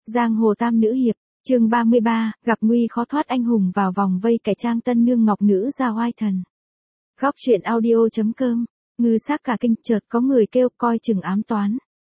Giang hồ tam nữ hiệp, chương 33, gặp nguy khó thoát anh hùng vào vòng vây cải trang tân nương ngọc nữ ra oai thần. Góc truyện audio.com, ngư xác cả kinh chợt có người kêu coi chừng ám toán.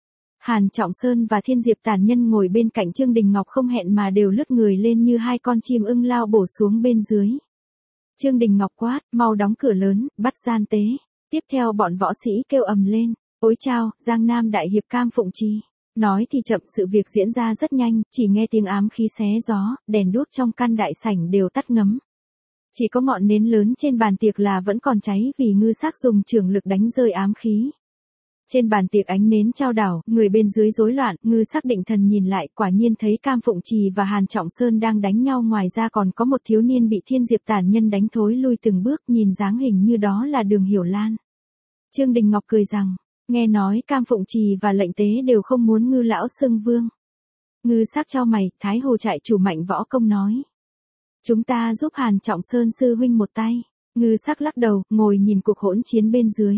Hàn Trọng Sơn và Thiên Diệp tàn nhân ngồi bên cạnh Trương Đình Ngọc không hẹn mà đều lướt người lên như hai con chim ưng lao bổ xuống bên dưới. Trương Đình Ngọc quát, mau đóng cửa lớn, bắt gian tế. Tiếp theo bọn võ sĩ kêu ầm lên, ối chao, Giang Nam đại hiệp Cam Phụng Trì. Nói thì chậm, sự việc diễn ra rất nhanh, chỉ nghe tiếng ám khí xé gió, đèn đuốc trong căn đại sảnh đều tắt ngấm. Chỉ có ngọn nến lớn trên bàn tiệc là vẫn còn cháy vì ngư xác dùng trường lực đánh rơi ám khí. Trên bàn tiệc ánh nến trao đảo, người bên dưới rối loạn, ngư xác định thần nhìn lại, quả nhiên thấy Cam Phụng Trì và Hàn Trọng Sơn đang đánh nhau, ngoài ra còn có một thiếu niên bị Thiên Diệp tàn nhân đánh thối lui từng bước, nhìn dáng hình như đó là Đường Hiểu Lan. Trương Đình Ngọc cười rằng, nghe nói Cam Phụng Trì và lệnh tế đều không muốn ngư lão xưng vương. Ngư xác chau mày, Thái Hồ trại chủ Mạnh Võ Công nói. Chúng ta giúp Hàn Trọng Sơn sư huynh một tay. Ngư xác lắc đầu, ngồi nhìn cuộc hỗn chiến bên dưới.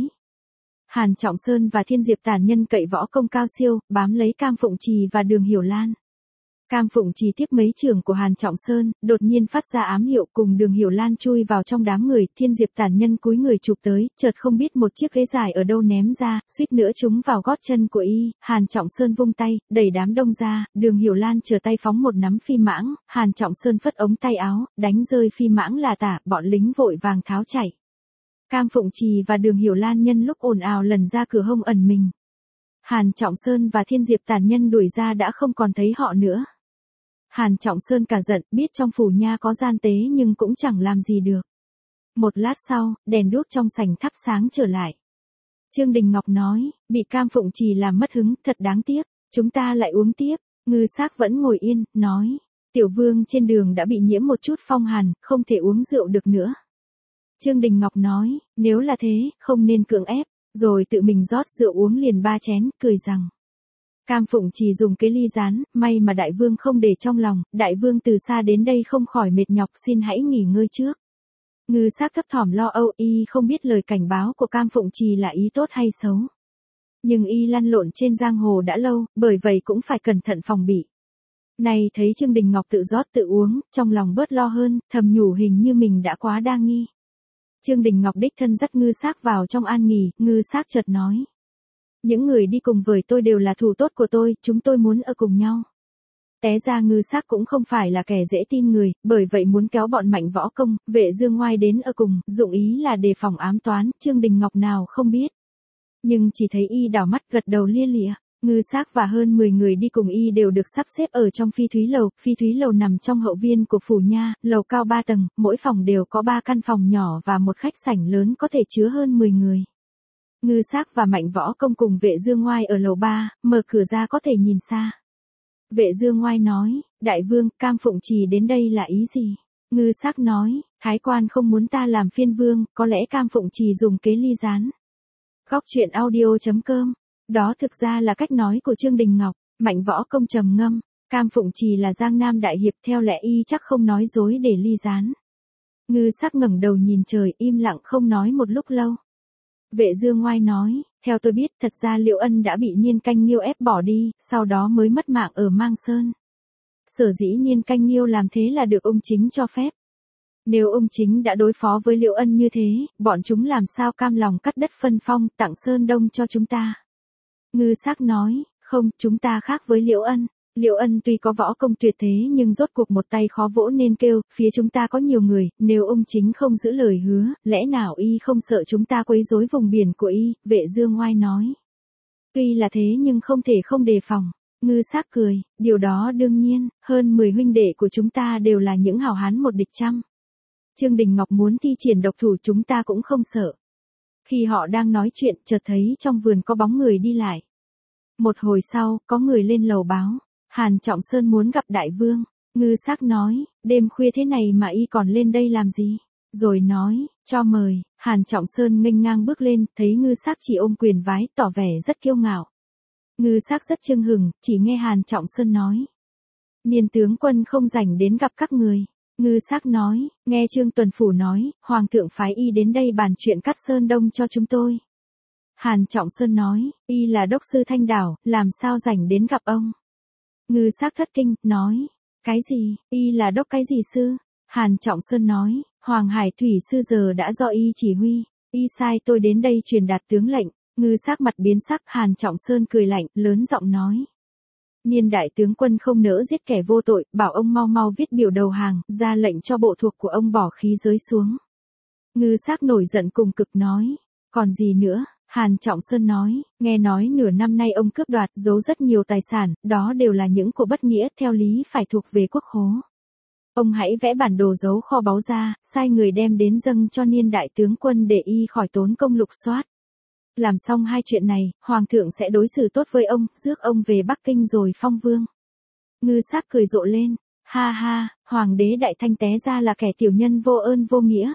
Hàn Trọng Sơn và Thiên Diệp tàn nhân cậy võ công cao siêu, bám lấy Cam Phụng Trì và Đường Hiểu Lan. Cam Phụng Trì tiếp mấy trường của Hàn Trọng Sơn, đột nhiên phát ra ám hiệu cùng Đường Hiểu Lan chui vào trong đám người, Thiên Diệp tàn nhân cúi người chụp tới, chợt không biết một chiếc ghế dài ở đâu ném ra, suýt nữa trúng vào gót chân của y, Hàn Trọng Sơn vung tay, đẩy đám đông ra, Đường Hiểu Lan trở tay phóng một nắm phi mãng, Hàn Trọng Sơn phất ống tay áo, đánh rơi phi mãng là tả, bọn lính vội vàng tháo chạy. Cam Phụng Trì và Đường Hiểu Lan nhân lúc ồn ào lần ra cửa hông ẩn mình. Hàn Trọng Sơn và Thiên Diệp tàn nhân đuổi ra đã không còn thấy họ nữa. Hàn Trọng Sơn cả giận, biết trong phủ nha có gian tế nhưng cũng chẳng làm gì được. Một lát sau, đèn đuốc trong sảnh thắp sáng trở lại. Trương Đình Ngọc nói, bị Cam Phụng Trì làm mất hứng, thật đáng tiếc, chúng ta lại uống tiếp. Ngư xác vẫn ngồi yên, nói, tiểu vương trên đường đã bị nhiễm một chút phong hàn, không thể uống rượu được nữa. Trương Đình Ngọc nói, nếu là thế, không nên cưỡng ép, rồi tự mình rót rượu uống liền 3 chén, cười rằng. Cam Phụng Trì dùng cái ly rán, may mà đại vương không để trong lòng, đại vương từ xa đến đây không khỏi mệt nhọc, xin hãy nghỉ ngơi trước. Ngư xác thấp thỏm lo âu, y không biết lời cảnh báo của Cam Phụng Trì là ý tốt hay xấu. Nhưng y lăn lộn trên giang hồ đã lâu, bởi vậy cũng phải cẩn thận phòng bị. Này thấy Trương Đình Ngọc tự rót tự uống, trong lòng bớt lo hơn, thầm nhủ hình như mình đã quá đa nghi. Trương Đình Ngọc đích thân dắt ngư xác vào trong an nghỉ, ngư xác chợt nói. Những người đi cùng với tôi đều là thủ tốt của tôi, chúng tôi muốn ở cùng nhau. Té ra ngư xác cũng không phải là kẻ dễ tin người, bởi vậy muốn kéo bọn Mạnh Võ Công, Vệ Dương Ngoai đến ở cùng, dụng ý là đề phòng ám toán, Trương Đình Ngọc nào không biết. Nhưng chỉ thấy y đảo mắt gật đầu lia lịa. Ngư xác và hơn 10 người đi cùng y đều được sắp xếp ở trong Phi Thúy Lầu nằm trong hậu viên của phủ nha, lầu cao 3 tầng, mỗi phòng đều có 3 căn phòng nhỏ và một khách sảnh lớn có thể chứa hơn 10 người. Ngư xác và Mạnh Võ Công cùng Vệ Dương Ngoai ở lầu 3, mở cửa ra có thể nhìn xa. Vệ Dương Ngoai nói, đại vương, Cam Phụng Trì đến đây là ý gì? Ngư xác nói, thái quan không muốn ta làm phiên vương, có lẽ Cam Phụng Trì dùng kế ly gián. Góc truyện audio.com. Đó thực ra là cách nói của Trương Đình Ngọc. Mạnh Võ Công trầm ngâm, Cam Phụng Trì là Giang Nam đại hiệp, theo lẽ y chắc không nói dối để ly gián. Ngư sắc ngẩng đầu nhìn trời, im lặng không nói một lúc lâu. Vệ Dương Ngoai nói, theo tôi biết, thật ra Liễu Ân đã bị Niên Canh Nghiêu ép bỏ đi, sau đó mới mất mạng ở Mang Sơn. Sở dĩ Niên Canh Nghiêu làm thế là được ông chính cho phép. Nếu ông chính đã đối phó với Liễu Ân như thế, bọn chúng làm sao cam lòng cắt đất phân phong, tặng Sơn Đông cho chúng ta. Ngư xác nói, không, chúng ta khác với Liễu Ân. Liễu Ân tuy có võ công tuyệt thế nhưng rốt cuộc một tay khó vỗ nên kêu, phía chúng ta có nhiều người, nếu ông chính không giữ lời hứa, lẽ nào y không sợ chúng ta quấy rối vùng biển của y, Vệ Dương Ngoai nói. Tuy là thế nhưng không thể không đề phòng. Ngư xác cười, điều đó đương nhiên, hơn 10 huynh đệ của chúng ta đều là những hảo hán một địch trăm. Trương Đình Ngọc muốn thi triển độc thủ chúng ta cũng không sợ. Khi họ đang nói chuyện, chợt thấy trong vườn có bóng người đi lại. Một hồi sau, có người lên lầu báo, Hàn Trọng Sơn muốn gặp đại vương. Ngư xác nói, đêm khuya thế này mà y còn lên đây làm gì? Rồi nói, cho mời. Hàn Trọng Sơn nghênh ngang bước lên, thấy ngư xác chỉ ôm quyền vái, tỏ vẻ rất kiêu ngạo. Ngư xác rất chưng hừng, chỉ nghe Hàn Trọng Sơn nói. Niên tướng quân không rảnh đến gặp các người. Ngư xác nói, nghe Trương Tuần Phủ nói, Hoàng thượng phái y đến đây bàn chuyện cắt Sơn Đông cho chúng tôi. Hàn Trọng Sơn nói, y là đốc sư Thanh Đảo, làm sao rảnh đến gặp ông. Ngư Sắc thất kinh, nói. Cái gì, y là đốc cái gì sư? Hàn Trọng Sơn nói, Hoàng Hải Thủy sư giờ đã do y chỉ huy, y sai tôi đến đây truyền đạt tướng lệnh. Ngư Sắc mặt biến sắc, Hàn Trọng Sơn cười lạnh, lớn giọng nói. Niên đại tướng quân không nỡ giết kẻ vô tội, bảo ông mau mau viết biểu đầu hàng, ra lệnh cho bộ thuộc của ông bỏ khí giới xuống. Ngư Sắc nổi giận cùng cực nói, còn gì nữa? Hàn Trọng Sơn nói, nghe nói nửa năm nay ông cướp đoạt, giấu rất nhiều tài sản, đó đều là những của bất nghĩa, theo lý phải thuộc về quốc khố. Ông hãy vẽ bản đồ giấu kho báu ra, sai người đem đến dâng cho niên đại tướng quân để y khỏi tốn công lục soát. Làm xong hai chuyện này, Hoàng thượng sẽ đối xử tốt với ông, rước ông về Bắc Kinh rồi phong vương. Ngư Sắc cười rộ lên, ha ha, Hoàng đế Đại Thanh té ra là kẻ tiểu nhân vô ơn vô nghĩa.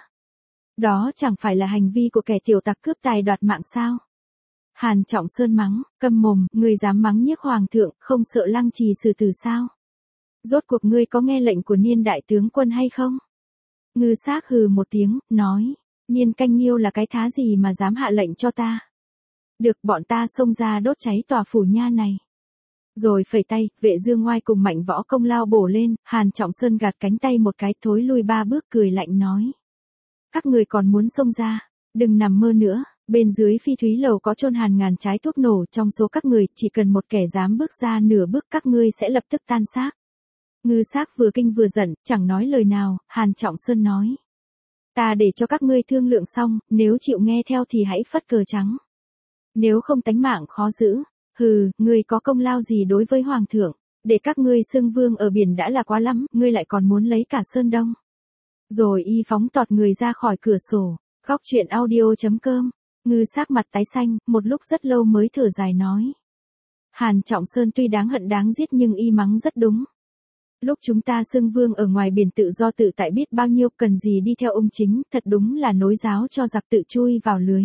Đó chẳng phải là hành vi của kẻ tiểu tặc cướp tài đoạt mạng sao? Hàn Trọng Sơn mắng, câm mồm, ngươi dám mắng nhiếc Hoàng thượng, không sợ lăng trì xử tử sao? Rốt cuộc ngươi có nghe lệnh của niên đại tướng quân hay không? Ngư Sắc hừ một tiếng, nói, Niên Canh Nhiêu là cái thá gì mà dám hạ lệnh cho ta? Được, bọn ta xông ra đốt cháy tòa phủ nha này. Rồi phẩy tay, Vệ Dương Ngoai cùng Mạnh Võ Công lao bổ lên, Hàn Trọng Sơn gạt cánh tay một cái, thối lui 3 bước, cười lạnh nói. Các người còn muốn xông ra, đừng nằm mơ nữa, bên dưới Phi Thúy Lầu có chôn hàng ngàn trái thuốc nổ, trong số các người, chỉ cần một kẻ dám bước ra nửa bước các ngươi sẽ lập tức tan xác. Ngư Sắc vừa kinh vừa giận, chẳng nói lời nào, Hàn Trọng Sơn nói. Ta để cho các ngươi thương lượng xong, nếu chịu nghe theo thì hãy phất cờ trắng. Nếu không tánh mạng khó giữ, hừ, ngươi có công lao gì đối với Hoàng thượng, để các ngươi xưng vương ở biển đã là quá lắm, ngươi lại còn muốn lấy cả Sơn Đông. Rồi y phóng tọt người ra khỏi cửa sổ, góc truyện audio.com, Ngư Sắc mặt tái xanh, một lúc rất lâu mới thở dài nói. Hàn Trọng Sơn tuy đáng hận đáng giết nhưng y mắng rất đúng. Lúc chúng ta xưng vương ở ngoài biển tự do tự tại biết bao nhiêu, cần gì đi theo ông chính, thật đúng là nối giáo cho giặc tự chui vào lưới.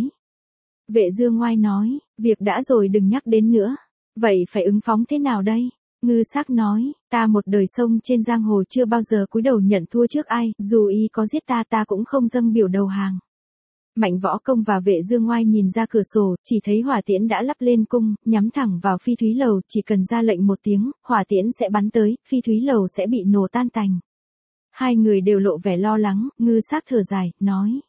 Vệ Dương Ngoai nói, việc đã rồi đừng nhắc đến nữa. Vậy phải ứng phó thế nào đây? Ngư Sắc nói, ta một đời sông trên giang hồ chưa bao giờ cúi đầu nhận thua trước ai, dù y có giết ta ta cũng không dâng biểu đầu hàng. Mạnh Võ Công và Vệ Dương Ngoai nhìn ra cửa sổ, chỉ thấy hỏa tiễn đã lắp lên cung, nhắm thẳng vào Phi Thúy Lầu, chỉ cần ra lệnh một tiếng, hỏa tiễn sẽ bắn tới, Phi Thúy Lầu sẽ bị nổ tan tành. Hai người đều lộ vẻ lo lắng, Ngư Sắc thở dài, nói.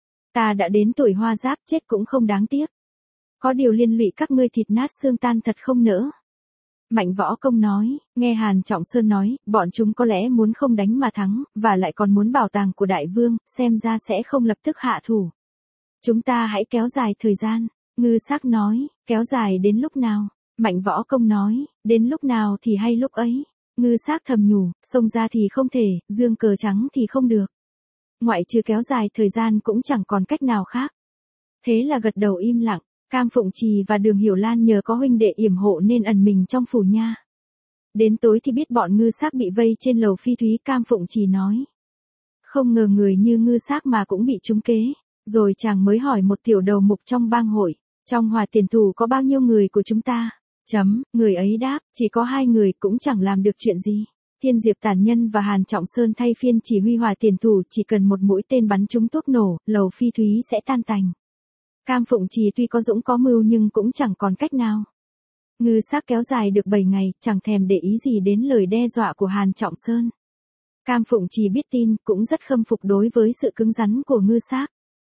Ta đã đến tuổi hoa giáp, chết cũng không đáng tiếc. Có điều liên lụy các ngươi thịt nát xương tan thật không nỡ. Mạnh Võ Công nói, nghe Hàn Trọng Sơn nói, bọn chúng có lẽ muốn không đánh mà thắng, và lại còn muốn bảo tàng của đại vương, xem ra sẽ không lập tức hạ thủ. Chúng ta hãy kéo dài thời gian. Ngư Sắc nói, kéo dài đến lúc nào? Mạnh Võ Công nói, đến lúc nào thì hay lúc ấy. Ngư Sắc thầm nhủ, xông ra thì không thể, dương cờ trắng thì không được. Ngoại trừ kéo dài thời gian cũng chẳng còn cách nào khác. Thế là gật đầu im lặng. Cam Phụng Trì và Đường Hiểu Lan nhờ có huynh đệ yểm hộ nên ẩn mình trong phủ nha. Đến tối thì biết bọn Ngư Sắc bị vây trên lầu Phi Thúy. Cam Phụng Trì nói. Không ngờ người như Ngư Sắc mà cũng bị trúng kế. Rồi chàng mới hỏi một tiểu đầu mục trong bang hội. Trong Hòa Tiền Thủ có bao nhiêu người của chúng ta? Người ấy đáp, chỉ có 2 người cũng chẳng làm được chuyện gì. Thiên Diệp Tản Nhân và Hàn Trọng Sơn thay phiên chỉ huy Hòa Tiền Thủ, chỉ cần một mũi tên bắn trúng thuốc nổ, lầu Phi Thúy sẽ tan tành. Cam Phụng Trì tuy có dũng có mưu nhưng cũng chẳng còn cách nào. Ngư Sắc kéo dài được 7 ngày, chẳng thèm để ý gì đến lời đe dọa của Hàn Trọng Sơn. Cam Phụng Trì biết tin, cũng rất khâm phục đối với sự cứng rắn của Ngư Sắc.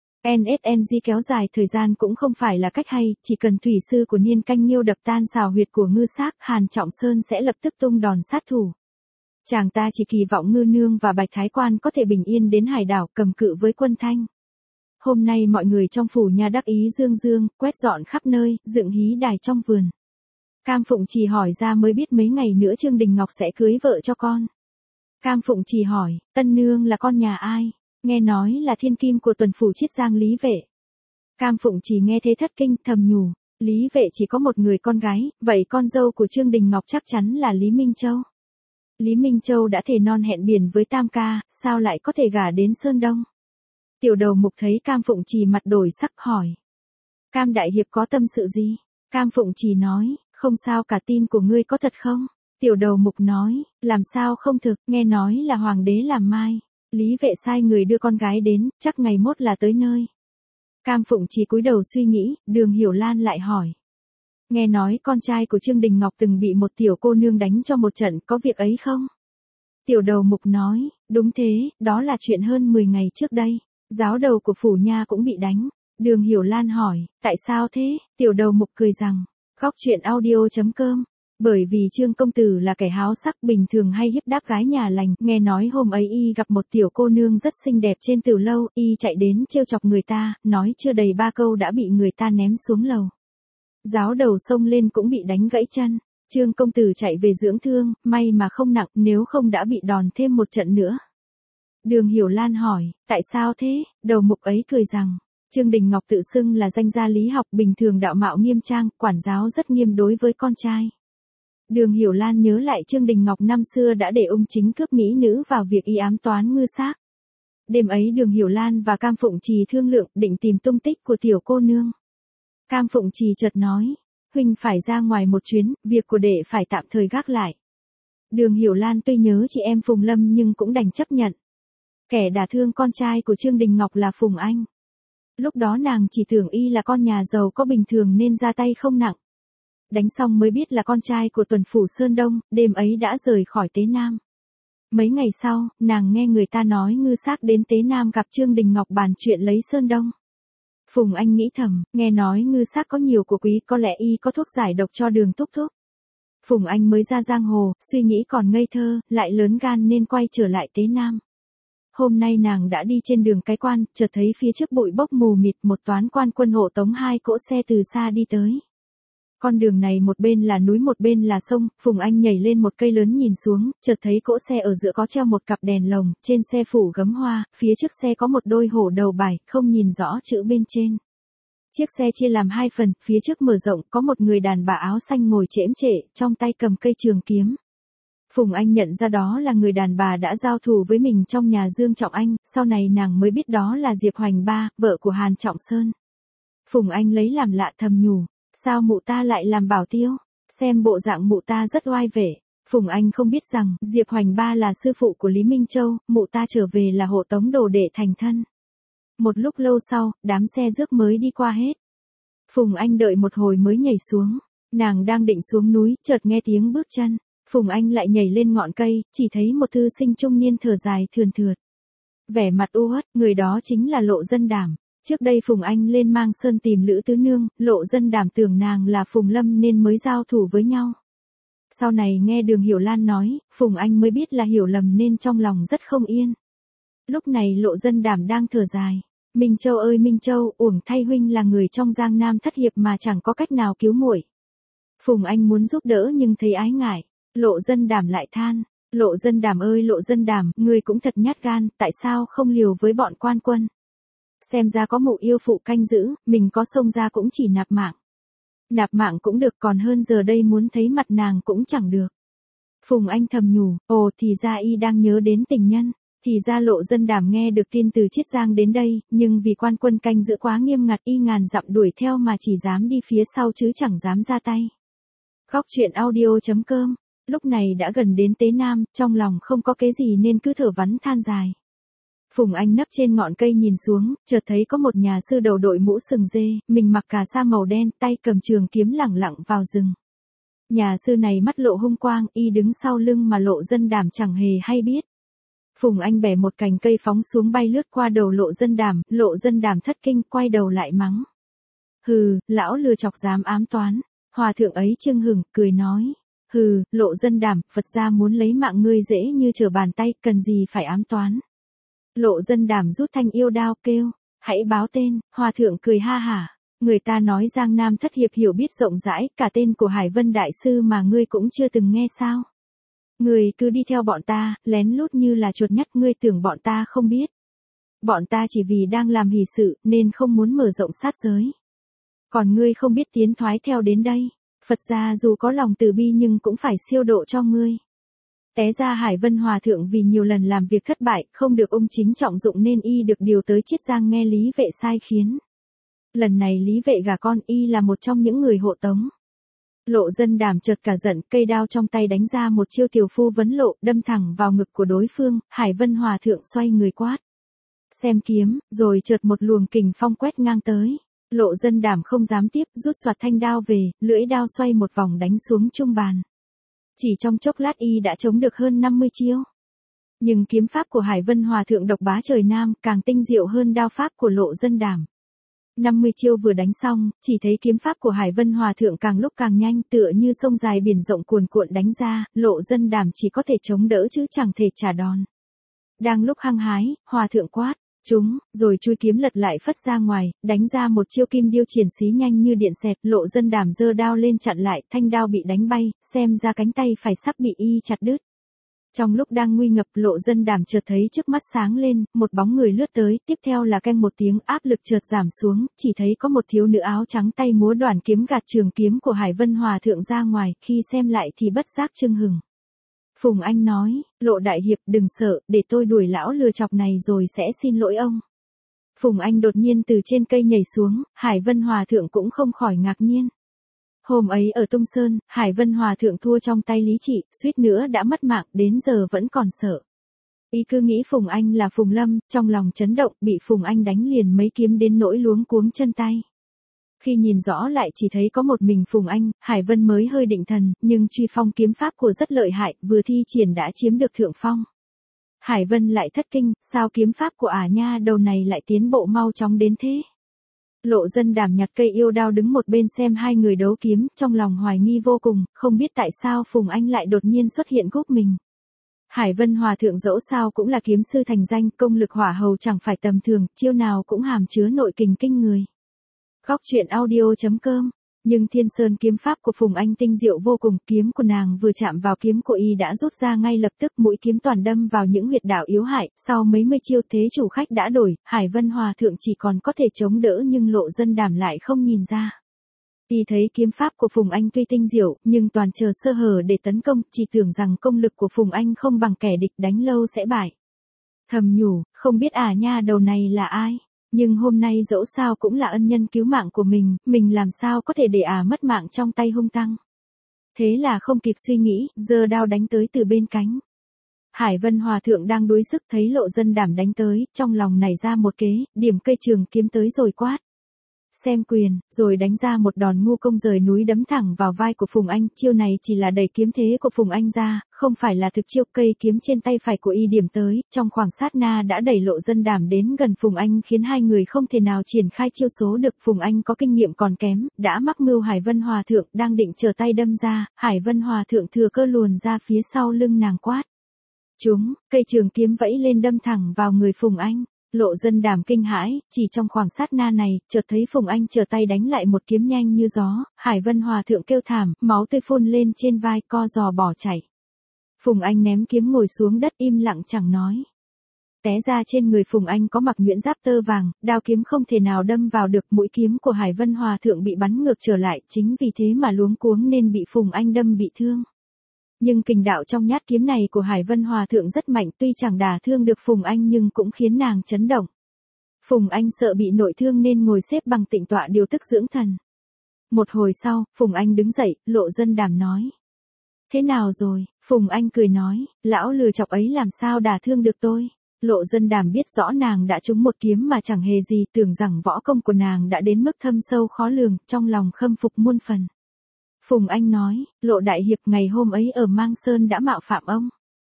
NSNG kéo dài thời gian cũng không phải là cách hay, chỉ cần thủy sư của Niên Canh Nhiêu đập tan xào huyệt của Ngư Sắc, Hàn Trọng Sơn sẽ lập tức tung đòn sát thủ. Chàng ta chỉ kỳ vọng Ngư Nương và Bạch Thái Quan có thể bình yên đến hải đảo cầm cự với quân Thanh. Hôm nay mọi người trong phủ nhà đắc ý dương dương, quét dọn khắp nơi, dựng hí đài trong vườn. Cam Phụng Trì hỏi ra mới biết mấy ngày nữa Trương Đình Ngọc sẽ cưới vợ cho con. Cam Phụng Trì hỏi, tân nương là con nhà ai? Nghe nói là thiên kim của tuần phủ Chiết Giang Lý Vệ. Cam Phụng Trì nghe thế thất kinh, thầm nhủ, Lý Vệ chỉ có một người con gái, vậy con dâu của Trương Đình Ngọc chắc chắn là Lý Minh Châu. Lý Minh Châu đã thề non hẹn biển với Tam Ca, sao lại có thể gả đến Sơn Đông? Tiểu đầu mục thấy Cam Phụng Trì mặt đổi sắc hỏi. Cam đại hiệp có tâm sự gì? Cam Phụng Trì nói, không sao cả, tin của ngươi có thật không? Tiểu đầu mục nói, làm sao không thực, nghe nói là hoàng đế làm mai. Lý Vệ sai người đưa con gái đến, chắc ngày mốt là tới nơi. Cam Phụng Trì cúi đầu suy nghĩ, Đường Hiểu Lan lại hỏi. Nghe nói con trai của Trương Đình Ngọc từng bị một tiểu cô nương đánh cho một trận, có việc ấy không? Tiểu đầu mục nói, đúng thế, đó là chuyện hơn 10 ngày trước đây. Giáo đầu của phủ nha cũng bị đánh. Đường Hiểu Lan hỏi, tại sao thế? Tiểu đầu mục cười rằng, góc chuyện audio.com. Bởi vì Trương công tử là kẻ háo sắc, bình thường hay hiếp đáp gái nhà lành, nghe nói hôm ấy y gặp một tiểu cô nương rất xinh đẹp trên từ lâu, y chạy đến trêu chọc người ta, nói chưa đầy 3 câu đã bị người ta ném xuống lầu. Giáo đầu xông lên cũng bị đánh gãy chân. Trương công tử chạy về dưỡng thương, may mà không nặng, nếu không đã bị đòn thêm một trận nữa. Đường Hiểu Lan hỏi, tại sao thế? Đầu mục ấy cười rằng, Trương Đình Ngọc tự xưng là danh gia lý học, bình thường đạo mạo nghiêm trang, quản giáo rất nghiêm đối với con trai. Đường Hiểu Lan nhớ lại Trương Đình Ngọc năm xưa đã để ung chính cướp mỹ nữ vào việc y ám toán ngư xác. Đêm ấy Đường Hiểu Lan và Cam Phụng Trì thương lượng định tìm tung tích của tiểu cô nương. Cam Phụng Trì chợt nói, huynh phải ra ngoài một chuyến, việc của đệ phải tạm thời gác lại. Đường Hiểu Lan tuy nhớ chị em Phùng Lâm nhưng cũng đành chấp nhận. Kẻ đả thương con trai của Trương Đình Ngọc là Phùng Anh. Lúc đó nàng chỉ tưởng y là con nhà giàu có bình thường nên ra tay không nặng. Đánh xong mới biết là con trai của Tuần Phủ Sơn Đông, đêm ấy đã rời khỏi Tế Nam. Mấy ngày sau, nàng nghe người ta nói ngư xác đến Tế Nam gặp Trương Đình Ngọc bàn chuyện lấy Sơn Đông. Phùng Anh nghĩ thầm, nghe nói ngư xác có nhiều của quý, có lẽ y có thuốc giải độc cho Đường thúc thúc. Phùng Anh mới ra giang hồ, suy nghĩ còn ngây thơ, lại lớn gan nên quay trở lại Tế Nam. Hôm nay nàng đã đi trên đường cái quan, chợt thấy phía trước bụi bốc mù mịt một toán quan quân hộ tống 2 cỗ xe từ xa đi tới. Con đường này một bên là núi một bên là sông, Phùng Anh nhảy lên một cây lớn nhìn xuống, chợt thấy cỗ xe ở giữa có treo một cặp đèn lồng, trên xe phủ gấm hoa, phía trước xe có một đôi hổ đầu bài, không nhìn rõ chữ bên trên. Chiếc xe chia làm 2 phần, phía trước mở rộng, có một người đàn bà áo xanh ngồi chễm chệ, trong tay cầm cây trường kiếm. Phùng Anh nhận ra đó là người đàn bà đã giao thủ với mình trong nhà Dương Trọng Anh, sau này nàng mới biết đó là Diệp Hoành Ba, vợ của Hàn Trọng Sơn. Phùng Anh lấy làm lạ thầm nhủ, sao mụ ta lại làm bảo tiêu, xem bộ dạng mụ ta rất oai vệ. Phùng Anh không biết rằng, Diệp Hoành Ba là sư phụ của Lý Minh Châu, mụ ta trở về là hộ tống đồ đệ thành thân. Một lúc lâu sau, đám xe rước mới đi qua hết. Phùng Anh đợi một hồi mới nhảy xuống, nàng đang định xuống núi, chợt nghe tiếng bước chân. Phùng Anh lại nhảy lên ngọn cây, chỉ thấy một thư sinh trung niên thở dài thườn thượt. Vẻ mặt u uất, người đó chính là Lộ Dân Đảm. Trước đây Phùng Anh lên Mang Sơn tìm Lữ Tứ Nương, Lộ Dân Đảm tưởng nàng là Phùng Lâm nên mới giao thủ với nhau. Sau này nghe Đường Hiểu Lan nói, Phùng Anh mới biết là hiểu lầm nên trong lòng rất không yên. Lúc này Lộ Dân Đảm đang thở dài. Minh Châu ơi Minh Châu, uổng thay huynh là người trong Giang Nam thất hiệp mà chẳng có cách nào cứu muội. Phùng Anh muốn giúp đỡ nhưng thấy ái ngại. Lộ Dân Đảm lại than, Lộ Dân Đảm ơi Lộ Dân Đảm, ngươi cũng thật nhát gan, tại sao không liều với bọn quan quân? Xem ra có mụ yêu phụ canh giữ, mình có xông ra cũng chỉ nạp mạng. Nạp mạng cũng được, còn hơn giờ đây muốn thấy mặt nàng cũng chẳng được. Phùng Anh thầm nhủ, ồ thì ra y đang nhớ đến tình nhân. Thì ra Lộ Dân Đảm nghe được tin từ Chiết Giang đến đây, nhưng vì quan quân canh giữ quá nghiêm ngặt y ngàn dặm đuổi theo mà chỉ dám đi phía sau chứ chẳng dám ra tay. Góc chuyện audio.com. Lúc này đã gần đến Tế Nam, trong lòng không có cái gì nên cứ thở vắn than dài. Phùng Anh nấp trên ngọn cây nhìn xuống, chợt thấy có một nhà sư đầu đội mũ sừng dê, mình mặc cà sa màu đen, tay cầm trường kiếm lẳng lặng vào rừng. Nhà sư này mắt lộ hung quang, y đứng sau lưng mà Lộ Dân Đảm chẳng hề hay biết. Phùng Anh bẻ một cành cây phóng xuống bay lướt qua đầu Lộ Dân Đảm thất kinh quay đầu lại mắng. Hừ, lão lừa chọc dám ám toán. Hòa thượng ấy chưng hửng, cười nói. Hừ, Lộ Dân Đảm, Phật gia muốn lấy mạng ngươi dễ như trở bàn tay, cần gì phải ám toán. Lộ Dân Đảm rút thanh yêu đao kêu, hãy báo tên. Hòa thượng cười ha hả, người ta nói Giang Nam thất hiệp hiểu biết rộng rãi, cả tên của Hải Vân Đại Sư mà ngươi cũng chưa từng nghe sao. Ngươi cứ đi theo bọn ta, lén lút như là chuột nhắt, ngươi tưởng bọn ta không biết. Bọn ta chỉ vì đang làm hỷ sự, nên không muốn mở rộng sát giới. Còn ngươi không biết tiến thoái theo đến đây. Phật gia dù có lòng từ bi nhưng cũng phải siêu độ cho ngươi. Té ra Hải Vân Hòa Thượng vì nhiều lần làm việc thất bại, không được ông chính trọng dụng nên y được điều tới Chiết Giang nghe Lý Vệ sai khiến. Lần này Lý Vệ gả con y là một trong những người hộ tống. Lộ Dân Đảm chợt cả giận, cây đao trong tay đánh ra một chiêu tiểu phu vấn lộ, đâm thẳng vào ngực của đối phương. Hải Vân Hòa Thượng xoay người quát. Xem kiếm, rồi chợt một luồng kình phong quét ngang tới. Lộ Dân Đảm không dám tiếp, rút soạt thanh đao về, lưỡi đao xoay một vòng đánh xuống trung bàn. Chỉ trong chốc lát y đã chống được hơn 50 chiêu. Nhưng kiếm pháp của Hải Vân Hòa Thượng độc bá trời Nam càng tinh diệu hơn đao pháp của Lộ Dân Đảm. 50 chiêu vừa đánh xong, chỉ thấy kiếm pháp của Hải Vân Hòa Thượng càng lúc càng nhanh, tựa như sông dài biển rộng cuồn cuộn đánh ra, Lộ Dân Đảm chỉ có thể chống đỡ chứ chẳng thể trả đòn. Đang lúc hăng hái, Hòa Thượng quát, chúng, rồi chui kiếm lật lại phất ra ngoài, đánh ra một chiêu kim điêu triển xí nhanh như điện xẹt, Lộ Dân Đảm giơ đao lên chặn lại, thanh đao bị đánh bay, xem ra cánh tay phải sắp bị y chặt đứt. Trong lúc đang nguy ngập, Lộ Dân Đảm chợt thấy trước mắt sáng lên, một bóng người lướt tới, tiếp theo là keng một tiếng, áp lực chợt giảm xuống, chỉ thấy có một thiếu nữ áo trắng tay múa đoản kiếm gạt trường kiếm của Hải Vân Hòa Thượng ra ngoài, khi xem lại thì bất giác chưng hừng. Phùng Anh nói, Lộ đại hiệp đừng sợ, để tôi đuổi lão lừa chọc này rồi sẽ xin lỗi ông. Phùng Anh đột nhiên từ trên cây nhảy xuống, Hải Vân Hòa Thượng cũng không khỏi ngạc nhiên. Hôm ấy ở Tung Sơn, Hải Vân Hòa Thượng thua trong tay Lý Trị, suýt nữa đã mất mạng, đến giờ vẫn còn sợ. Y cứ nghĩ Phùng Anh là Phùng Lâm, trong lòng chấn động, bị Phùng Anh đánh liền mấy kiếm đến nỗi luống cuống chân tay. Khi nhìn rõ lại chỉ thấy có một mình Phùng Anh, Hải Vân mới hơi định thần, nhưng truy phong kiếm pháp của rất lợi hại, vừa thi triển đã chiếm được thượng phong. Hải Vân lại thất kinh, sao kiếm pháp của ả nha đầu này lại tiến bộ mau chóng đến thế? Lộ Dân Đảm nhặt cây yêu đao đứng một bên xem hai người đấu kiếm, trong lòng hoài nghi vô cùng, không biết tại sao Phùng Anh lại đột nhiên xuất hiện giúp mình. Hải Vân Hòa Thượng dẫu sao cũng là kiếm sư thành danh, công lực hỏa hầu chẳng phải tầm thường, chiêu nào cũng hàm chứa nội kình kinh người. Góc truyện audio.com. Nhưng Thiên Sơn kiếm pháp của Phùng Anh tinh diệu vô cùng, kiếm của nàng vừa chạm vào kiếm của y đã rút ra ngay lập tức, mũi kiếm toàn đâm vào những huyệt đạo yếu hại, sau mấy mươi chiêu thế chủ khách đã đổi, Hải Vân Hòa Thượng chỉ còn có thể chống đỡ nhưng Lộ Dân Đảm lại không nhìn ra. Y thấy kiếm pháp của Phùng Anh tuy tinh diệu, nhưng toàn chờ sơ hở để tấn công, chỉ tưởng rằng công lực của Phùng Anh không bằng kẻ địch, đánh lâu sẽ bại. Thầm nhủ, không biết ả nha đầu này là ai? Nhưng hôm nay dẫu sao cũng là ân nhân cứu mạng của mình làm sao có thể để ả mất mạng trong tay hung tăng. Thế là không kịp suy nghĩ, giơ đao đánh tới từ bên cánh. Hải Vân Hòa Thượng đang đuối sức thấy Lộ Dân Đảm đánh tới, trong lòng nảy ra một kế, điểm cây trường kiếm tới rồi quát. Xem quyền, rồi đánh ra một đòn ngu công rời núi đấm thẳng vào vai của Phùng Anh, chiêu này chỉ là đẩy kiếm thế của Phùng Anh ra, không phải là thực chiêu. Cây kiếm trên tay phải của y điểm tới, trong khoảng sát na đã đẩy Lộ Dân Đảm đến gần Phùng Anh khiến hai người không thể nào triển khai chiêu số được. Phùng Anh có kinh nghiệm còn kém, đã mắc mưu Hải Vân Hòa Thượng, đang định trở tay đâm ra, Hải Vân Hòa Thượng thừa cơ luồn ra phía sau lưng nàng quát. Chúng, cây trường kiếm vẫy lên đâm thẳng vào người Phùng Anh. Lộ Dân Đảm kinh hãi, chỉ trong khoảng sát na này, chợt thấy Phùng Anh trở tay đánh lại một kiếm nhanh như gió, Hải Vân Hòa Thượng kêu thảm, máu tươi phun lên trên vai, co giò bỏ chạy. Phùng Anh ném kiếm ngồi xuống đất im lặng chẳng nói. Té ra trên người Phùng Anh có mặc nhuyễn giáp tơ vàng, đao kiếm không thể nào đâm vào được, mũi kiếm của Hải Vân Hòa Thượng bị bắn ngược trở lại, chính vì thế mà luống cuống nên bị Phùng Anh đâm bị thương. Nhưng kình đạo trong nhát kiếm này của Hải Vân Hòa Thượng rất mạnh, tuy chẳng đả thương được Phùng Anh nhưng cũng khiến nàng chấn động. Phùng Anh sợ bị nội thương nên ngồi xếp bằng tịnh tọa điều tức dưỡng thần. Một hồi sau, Phùng Anh đứng dậy, Lộ Dân Đảm nói. Thế nào rồi? Phùng Anh cười nói, lão lừa chọc ấy làm sao đả thương được tôi? Lộ Dân Đảm biết rõ nàng đã trúng một kiếm mà chẳng hề gì, tưởng rằng võ công của nàng đã đến mức thâm sâu khó lường, trong lòng khâm phục muôn phần. Phùng Anh nói, Lộ đại hiệp ngày hôm ấy ở Mang Sơn đã mạo phạm ông.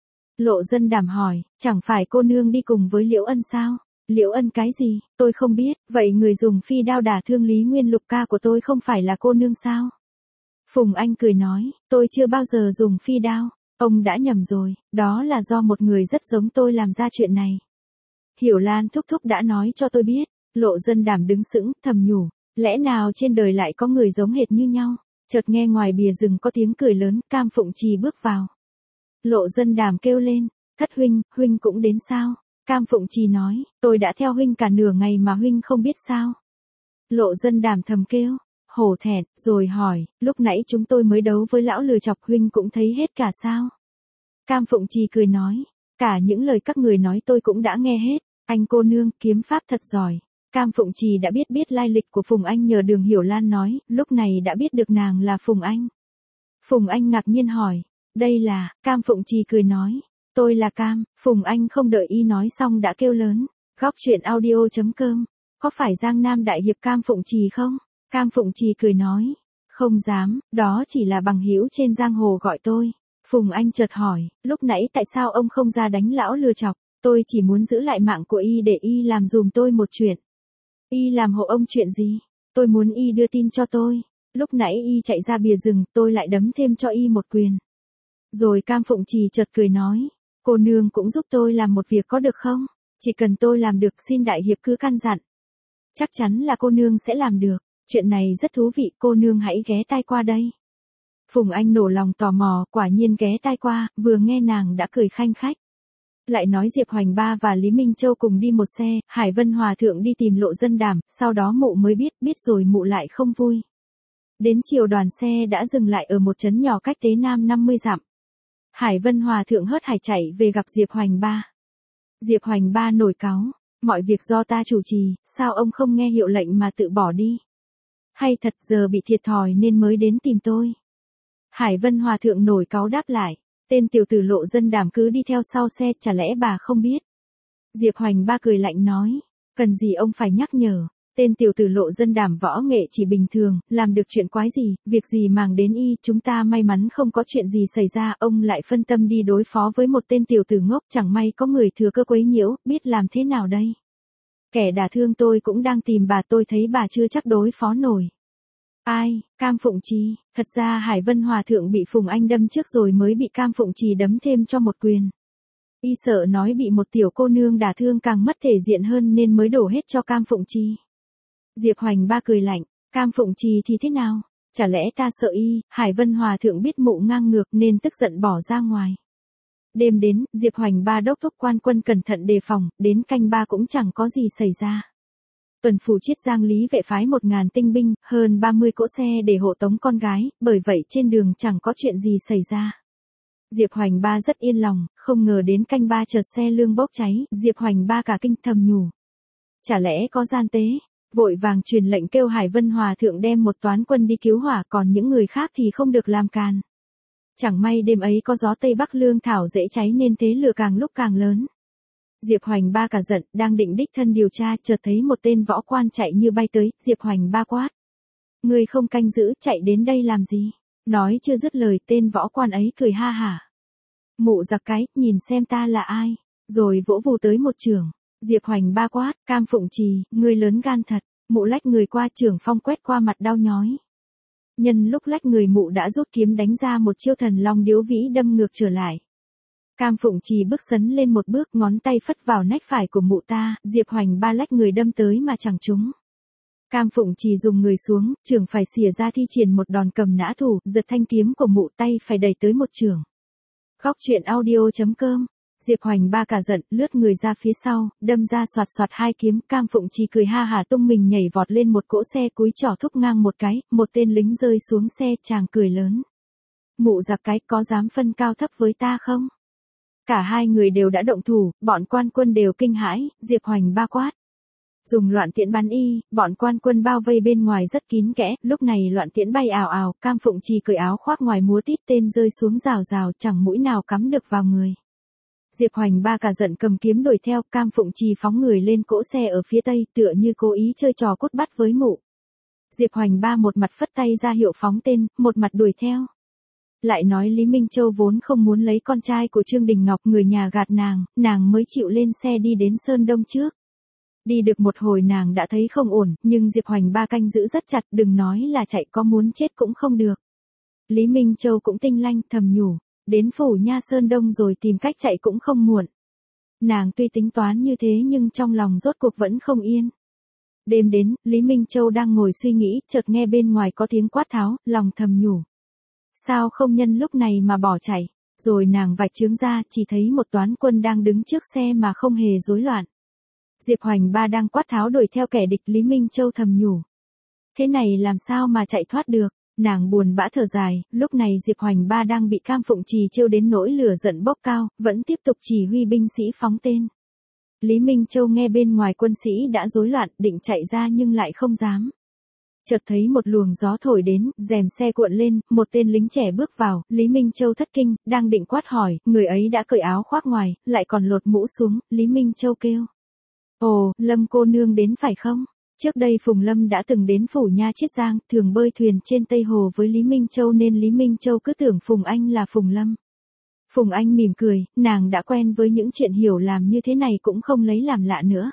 Lộ Dân Đảm hỏi, chẳng phải cô nương đi cùng với Liễu Ân sao? Liễu Ân cái gì, tôi không biết, vậy người dùng phi đao đả thương Lý Nguyên Lục ca của tôi không phải là cô nương sao? Phùng Anh cười nói, tôi chưa bao giờ dùng phi đao, ông đã nhầm rồi, đó là do một người rất giống tôi làm ra chuyện này. Hiểu Lan thúc thúc đã nói cho tôi biết. Lộ Dân Đảm đứng sững, thầm nhủ, lẽ nào trên đời lại có người giống hệt như nhau? Chợt nghe ngoài bìa rừng có tiếng cười lớn, Cam Phụng Trì bước vào. Lộ Dân Đảm kêu lên, thất huynh, huynh cũng đến sao? Cam Phụng Trì nói, tôi đã theo huynh cả nửa ngày mà huynh không biết sao? Lộ Dân Đảm thầm kêu, hổ thẹn, rồi hỏi, lúc nãy chúng tôi mới đấu với lão lừa chọc, huynh cũng thấy hết cả sao? Cam Phụng Trì cười nói, cả những lời các người nói tôi cũng đã nghe hết, anh cô nương, kiếm pháp thật giỏi. Cam Phụng Trì đã biết lai lịch của Phùng Anh nhờ Đường Hiểu Lan nói, lúc này đã biết được nàng là Phùng Anh. Phùng Anh ngạc nhiên hỏi, đây là, Cam Phụng Trì cười nói, tôi là Cam. Phùng Anh không đợi y nói xong đã kêu lớn, góc truyện audio.com. có phải Giang Nam Đại Hiệp Cam Phụng Trì không? Cam Phụng Trì cười nói, không dám, đó chỉ là bằng hữu trên giang hồ gọi tôi. Phùng Anh chợt hỏi, lúc nãy tại sao ông không ra đánh lão lừa chọc, tôi chỉ muốn giữ lại mạng của y để y làm giùm tôi một chuyện. Y làm hộ ông chuyện gì? Tôi muốn y đưa tin cho tôi. Lúc nãy y chạy ra bìa rừng, tôi lại đấm thêm cho y một quyền. Rồi Cam Phụng Trì chợt cười nói, cô nương cũng giúp tôi làm một việc có được không? Chỉ cần tôi làm được xin đại hiệp cứ căn dặn. Chắc chắn là cô nương sẽ làm được. Chuyện này rất thú vị, cô nương hãy ghé tai qua đây. Phùng Anh nổ lòng tò mò, quả nhiên ghé tai qua, vừa nghe nàng đã cười khanh khách. Lại nói Diệp Hoành Ba và Lý Minh Châu cùng đi một xe, Hải Vân Hòa Thượng đi tìm Lộ Dân Đàm, sau đó mụ mới biết rồi mụ lại không vui. Đến chiều đoàn xe đã dừng lại ở một trấn nhỏ cách Tế Nam 50 dặm. Hải Vân Hòa Thượng hớt hải chạy về gặp Diệp Hoành Ba. Diệp Hoành Ba nổi cáu, mọi việc do ta chủ trì, sao ông không nghe hiệu lệnh mà tự bỏ đi? Hay thật giờ bị thiệt thòi nên mới đến tìm tôi? Hải Vân Hòa Thượng nổi cáu đáp lại, tên tiểu tử Lộ Dân Đàm cứ đi theo sau xe, chả lẽ bà không biết? Diệp Hoành Ba cười lạnh nói, cần gì ông phải nhắc nhở, tên tiểu tử Lộ Dân Đàm võ nghệ chỉ bình thường, làm được chuyện quái gì, việc gì màng đến y, chúng ta may mắn không có chuyện gì xảy ra, ông lại phân tâm đi đối phó với một tên tiểu tử ngốc, chẳng may có người thừa cơ quấy nhiễu, biết làm thế nào đây? Kẻ đả thương tôi cũng đang tìm bà, tôi thấy bà chưa chắc đối phó nổi. Ai, Cam Phụng Trì, thật ra Hải Vân Hòa Thượng bị Phùng Anh đâm trước rồi mới bị Cam Phụng Trì đấm thêm cho một quyền. Y sợ nói bị một tiểu cô nương đả thương càng mất thể diện hơn nên mới đổ hết cho Cam Phụng Trì. Diệp Hoành Ba cười lạnh, Cam Phụng Trì thì thế nào? Chả lẽ ta sợ y? Hải Vân Hòa Thượng biết mụ ngang ngược nên tức giận bỏ ra ngoài. Đêm đến, Diệp Hoành Ba đốc thúc quan quân cẩn thận đề phòng, đến canh ba cũng chẳng có gì xảy ra. Tuần phủ Chiết Giang Lý vệ phái 1000 tinh binh, hơn 30 cỗ xe để hộ tống con gái, bởi vậy trên đường chẳng có chuyện gì xảy ra. Diệp Hoành Ba rất yên lòng, không ngờ đến canh ba chợt xe lương bốc cháy, Diệp Hoành Ba cả kinh thầm nhủ. Chả lẽ có gian tế? Vội vàng truyền lệnh kêu Hải Vân Hòa Thượng đem một toán quân đi cứu hỏa, còn những người khác thì không được làm càn. Chẳng may đêm ấy có gió Tây Bắc lương thảo dễ cháy nên thế lửa càng lúc càng lớn. Diệp Hoành Ba cả giận, đang định đích thân điều tra, chợt thấy một tên võ quan chạy như bay tới, Diệp Hoành Ba quát. Ngươi không canh giữ, chạy đến đây làm gì? Nói chưa dứt lời, tên võ quan ấy cười ha hả. Mụ giặc cái, nhìn xem ta là ai, rồi vỗ vù tới một chưởng. Diệp Hoành Ba quát, Cam Phụng Trì, ngươi lớn gan thật, mụ lách người qua, chưởng phong quét qua mặt đau nhói. Nhân lúc lách người, mụ đã rút kiếm đánh ra một chiêu thần long điếu vĩ đâm ngược trở lại. Cam Phụng Trì bước sấn lên một bước, ngón tay phất vào nách phải của mụ ta, Diệp Hoành Ba lách người đâm tới mà chẳng trúng. Cam Phụng Trì dùng người xuống, chưởng phải xìa ra thi triển một đòn cầm nã thủ, giật thanh kiếm của mụ, tay phải đẩy tới một chưởng. Góc truyện audio.com. Diệp Hoành Ba cả giận, lướt người ra phía sau, đâm ra xoạt xoạt hai kiếm, Cam Phụng Trì cười ha hả tung mình nhảy vọt lên một cỗ xe, cúi trỏ thúc ngang một cái, một tên lính rơi xuống xe, chàng cười lớn. Mụ giặc cái, có dám phân cao thấp với ta không? Cả hai người đều đã động thủ, bọn quan quân đều kinh hãi, Diệp Hoành Ba quát. Dùng loạn tiễn bắn y, bọn quan quân bao vây bên ngoài rất kín kẽ, lúc này loạn tiễn bay ào ào, Cam Phụng Trì cởi áo khoác ngoài múa tít, tên rơi xuống rào rào, chẳng mũi nào cắm được vào người. Diệp Hoành Ba cả giận cầm kiếm đuổi theo, Cam Phụng Trì phóng người lên cỗ xe ở phía tây, tựa như cố ý chơi trò cút bắt với mụ. Diệp Hoành Ba một mặt phất tay ra hiệu phóng tên, một mặt đuổi theo. Lại nói Lý Minh Châu vốn không muốn lấy con trai của Trương Đình Ngọc, người nhà gạt nàng mới chịu lên xe đi đến Sơn Đông trước. Đi được một hồi nàng đã thấy không ổn, nhưng Diệp Hoành Ba canh giữ rất chặt, đừng nói là chạy, có muốn chết cũng không được. Lý Minh Châu cũng tinh lanh, thầm nhủ, đến phủ nha Sơn Đông rồi tìm cách chạy cũng không muộn. Nàng tuy tính toán như thế nhưng trong lòng rốt cuộc vẫn không yên. Đêm đến, Lý Minh Châu đang ngồi suy nghĩ, chợt nghe bên ngoài có tiếng quát tháo, lòng thầm nhủ. Sao không nhân lúc này mà bỏ chạy? Rồi nàng vạch chướng ra, chỉ thấy một toán quân đang đứng trước xe mà không hề rối loạn. Diệp Hoành Ba đang quát tháo đuổi theo kẻ địch, Lý Minh Châu thầm nhủ. Thế này làm sao mà chạy thoát được? Nàng buồn bã thở dài, lúc này Diệp Hoành Ba đang bị Cam Phụng Trì trêu đến nỗi lửa giận bốc cao, vẫn tiếp tục chỉ huy binh sĩ phóng tên. Lý Minh Châu nghe bên ngoài quân sĩ đã rối loạn, định chạy ra nhưng lại không dám. Chợt thấy một luồng gió thổi đến, rèm xe cuộn lên, một tên lính trẻ bước vào, Lý Minh Châu thất kinh, đang định quát hỏi, người ấy đã cởi áo khoác ngoài, lại còn lột mũ xuống, Lý Minh Châu kêu. Ồ, Lâm cô nương đến phải không? Trước đây Phùng Lâm đã từng đến phủ Nha Chiết Giang, thường bơi thuyền trên Tây Hồ với Lý Minh Châu nên Lý Minh Châu cứ tưởng Phùng Anh là Phùng Lâm. Phùng Anh mỉm cười, nàng đã quen với những chuyện hiểu làm như thế này cũng không lấy làm lạ nữa.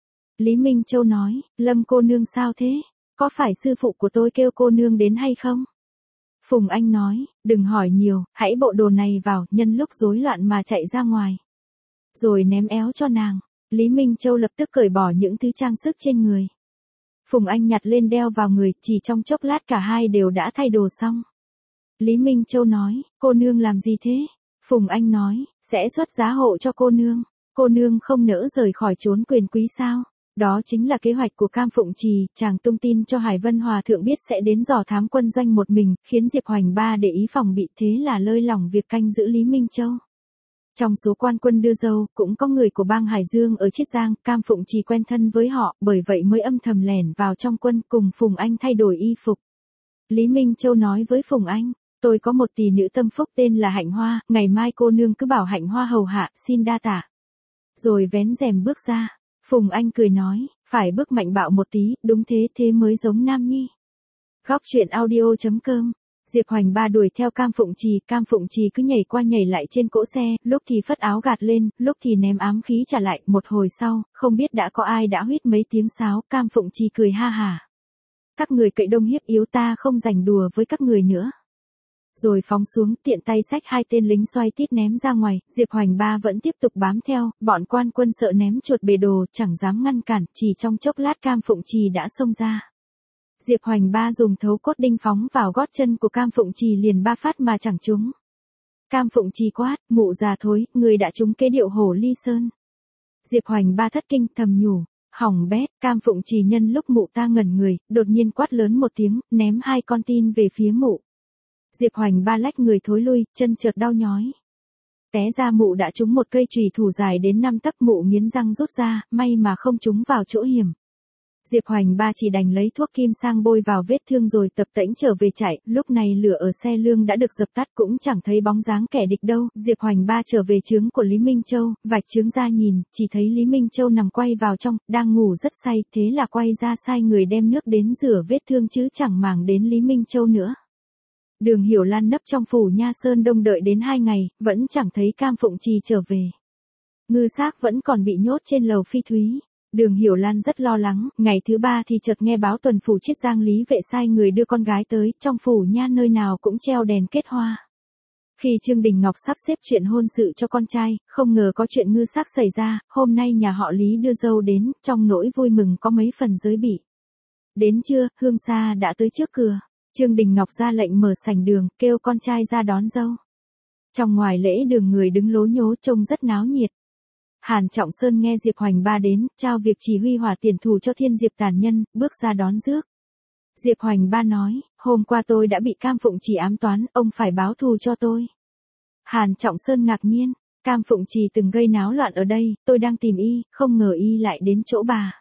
Lý Minh Châu nói, Lâm cô nương sao thế? Có phải sư phụ của tôi kêu cô nương đến hay không? Phùng Anh nói, đừng hỏi nhiều, hãy bộ đồ này vào, nhân lúc rối loạn mà chạy ra ngoài. Rồi ném éo cho nàng. Lý Minh Châu lập tức cởi bỏ những thứ trang sức trên người. Phùng Anh nhặt lên đeo vào người, chỉ trong chốc lát cả hai đều đã thay đồ xong. Lý Minh Châu nói, cô nương làm gì thế? Phùng Anh nói, sẽ xuất giá hộ cho cô nương. Cô nương không nỡ rời khỏi chốn quyền quý sao? Đó chính là kế hoạch của Cam Phụng Trì, chàng tung tin cho Hải Vân Hòa thượng biết sẽ đến dò thám quân doanh một mình, khiến Diệp Hoành Ba để ý phòng bị, thế là lơi lỏng việc canh giữ Lý Minh Châu. Trong số quan quân đưa dâu, cũng có người của bang Hải Dương ở Chiết Giang, Cam Phụng Trì quen thân với họ, bởi vậy mới âm thầm lẻn vào trong quân cùng Phùng Anh thay đổi y phục. Lý Minh Châu nói với Phùng Anh, tôi có một tỷ nữ tâm phúc tên là Hạnh Hoa, ngày mai cô nương cứ bảo Hạnh Hoa hầu hạ, xin đa tạ. Rồi vén rèm bước ra. Phùng Anh cười nói, phải bước mạnh bạo một tí, đúng thế, thế mới giống nam nhi. Góc truyện audio.com. Diệp Hoành Ba đuổi theo Cam Phụng Trì cứ nhảy qua nhảy lại trên cỗ xe, lúc thì phất áo gạt lên, lúc thì ném ám khí trả lại, một hồi sau, không biết đã có ai đã huýt mấy tiếng sáo, Cam Phụng Trì cười ha hả. Các người cậy đông hiếp yếu ta không rảnh đùa với các người nữa. Rồi phóng xuống, tiện tay xách hai tên lính xoay tít ném ra ngoài, Diệp Hoành Ba vẫn tiếp tục bám theo, bọn quan quân sợ ném chuột bề đồ, chẳng dám ngăn cản, chỉ trong chốc lát Cam Phụng Trì đã xông ra. Diệp Hoành Ba dùng thấu cốt đinh phóng vào gót chân của Cam Phụng Trì liền 3 phát mà chẳng trúng. Cam Phụng Trì quát, mụ già thối, người đã trúng kế điệu hổ ly sơn. Diệp Hoành Ba thất kinh thầm nhủ, hỏng bét. Cam Phụng Trì nhân lúc mụ ta ngẩn người, đột nhiên quát lớn một tiếng, ném hai con tin về phía mụ. Diệp Hoành Ba lách người thối lui, chân chợt đau nhói. Té ra mụ đã trúng một cây chùy thủ dài đến 5 tấc, mụ nghiến răng rút ra, may mà không trúng vào chỗ hiểm. Diệp Hoành Ba chỉ đành lấy thuốc kim sang bôi vào vết thương rồi tập tễnh trở về chạy, lúc này lửa ở xe lương đã được dập tắt cũng chẳng thấy bóng dáng kẻ địch đâu. Diệp Hoành Ba trở về trướng của Lý Minh Châu, vạch trướng ra nhìn, chỉ thấy Lý Minh Châu nằm quay vào trong, đang ngủ rất say, thế là quay ra sai người đem nước đến rửa vết thương chứ chẳng màng đến Lý Minh Châu nữa. Đường Hiểu Lan nấp trong phủ Nha Sơn Đông đợi đến 2 ngày, vẫn chẳng thấy Cam Phụng Trì trở về. Ngư Xác vẫn còn bị nhốt trên lầu Phi Thúy. Đường Hiểu Lan rất lo lắng, ngày thứ 3 thì chợt nghe báo tuần phủ Chiết Giang Lý Vệ sai người đưa con gái tới, trong phủ Nha nơi nào cũng treo đèn kết hoa. Khi Trương Đình Ngọc sắp xếp chuyện hôn sự cho con trai, không ngờ có chuyện Ngư Xác xảy ra, hôm nay nhà họ Lý đưa dâu đến, trong nỗi vui mừng có mấy phần giới bị. Đến trưa, Hương Sa đã tới trước cửa. Trương Đình Ngọc ra lệnh mở sảnh đường, kêu con trai ra đón dâu. Trong ngoài lễ đường người đứng lố nhố trông rất náo nhiệt. Hàn Trọng Sơn nghe Diệp Hoành Ba đến, trao việc chỉ huy hỏa tiền thù cho Thiên Diệp tàn nhân, bước ra đón rước. Diệp Hoành Ba nói, hôm qua tôi đã bị Cam Phụng Trì ám toán, ông phải báo thù cho tôi. Hàn Trọng Sơn ngạc nhiên, Cam Phụng Trì từng gây náo loạn ở đây, tôi đang tìm y, không ngờ y lại đến chỗ bà.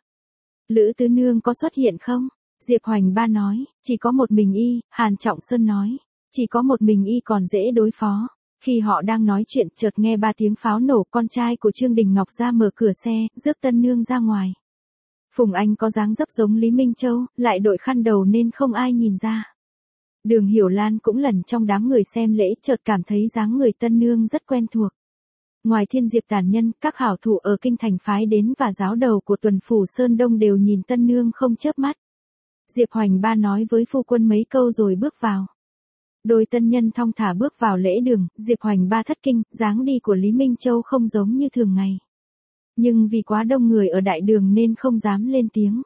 Lữ Tứ Nương có xuất hiện không? Diệp Hoành Ba nói, chỉ có một mình y. Hàn Trọng Sơn nói, chỉ có một mình y còn dễ đối phó. Khi họ đang nói chuyện, chợt nghe 3 tiếng pháo nổ, con trai của Trương Đình Ngọc ra mở cửa xe, rước tân nương ra ngoài. Phùng Anh có dáng dấp giống Lý Minh Châu, lại đội khăn đầu nên không ai nhìn ra. Đường Hiểu Lan cũng lần trong đám người xem lễ, chợt cảm thấy dáng người tân nương rất quen thuộc. Ngoài Thiên Diệp tàn nhân, các hảo thủ ở kinh thành phái đến và giáo đầu của tuần phủ Sơn Đông đều nhìn tân nương không chớp mắt. Diệp Hoành Ba nói với phu quân mấy câu rồi bước vào. Đôi tân nhân thong thả bước vào lễ đường, Diệp Hoành Ba thất kinh, dáng đi của Lý Minh Châu không giống như thường ngày. Nhưng vì quá đông người ở đại đường nên không dám lên tiếng.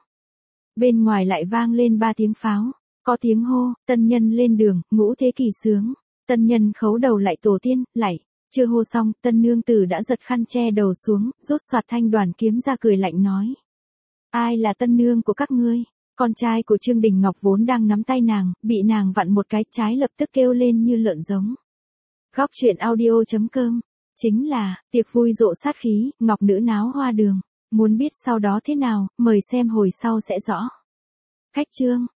Bên ngoài lại vang lên 3 tiếng pháo, có tiếng hô, tân nhân lên đường, ngũ thế kỷ sướng. Tân nhân khấu đầu lại tổ tiên, lạy. Chưa hô xong, tân nương tử đã giật khăn che đầu xuống, rút soạt thanh đoàn kiếm ra cười lạnh nói. Ai là tân nương của các ngươi? Con trai của Trương Đình Ngọc vốn đang nắm tay nàng, bị nàng vặn một cái trái lập tức kêu lên như lợn giống. Góc truyện audio.com. Chính là, tiệc vui rộ sát khí, ngọc nữ náo hoa đường. Muốn biết sau đó thế nào, mời xem hồi sau sẽ rõ. Khách chương.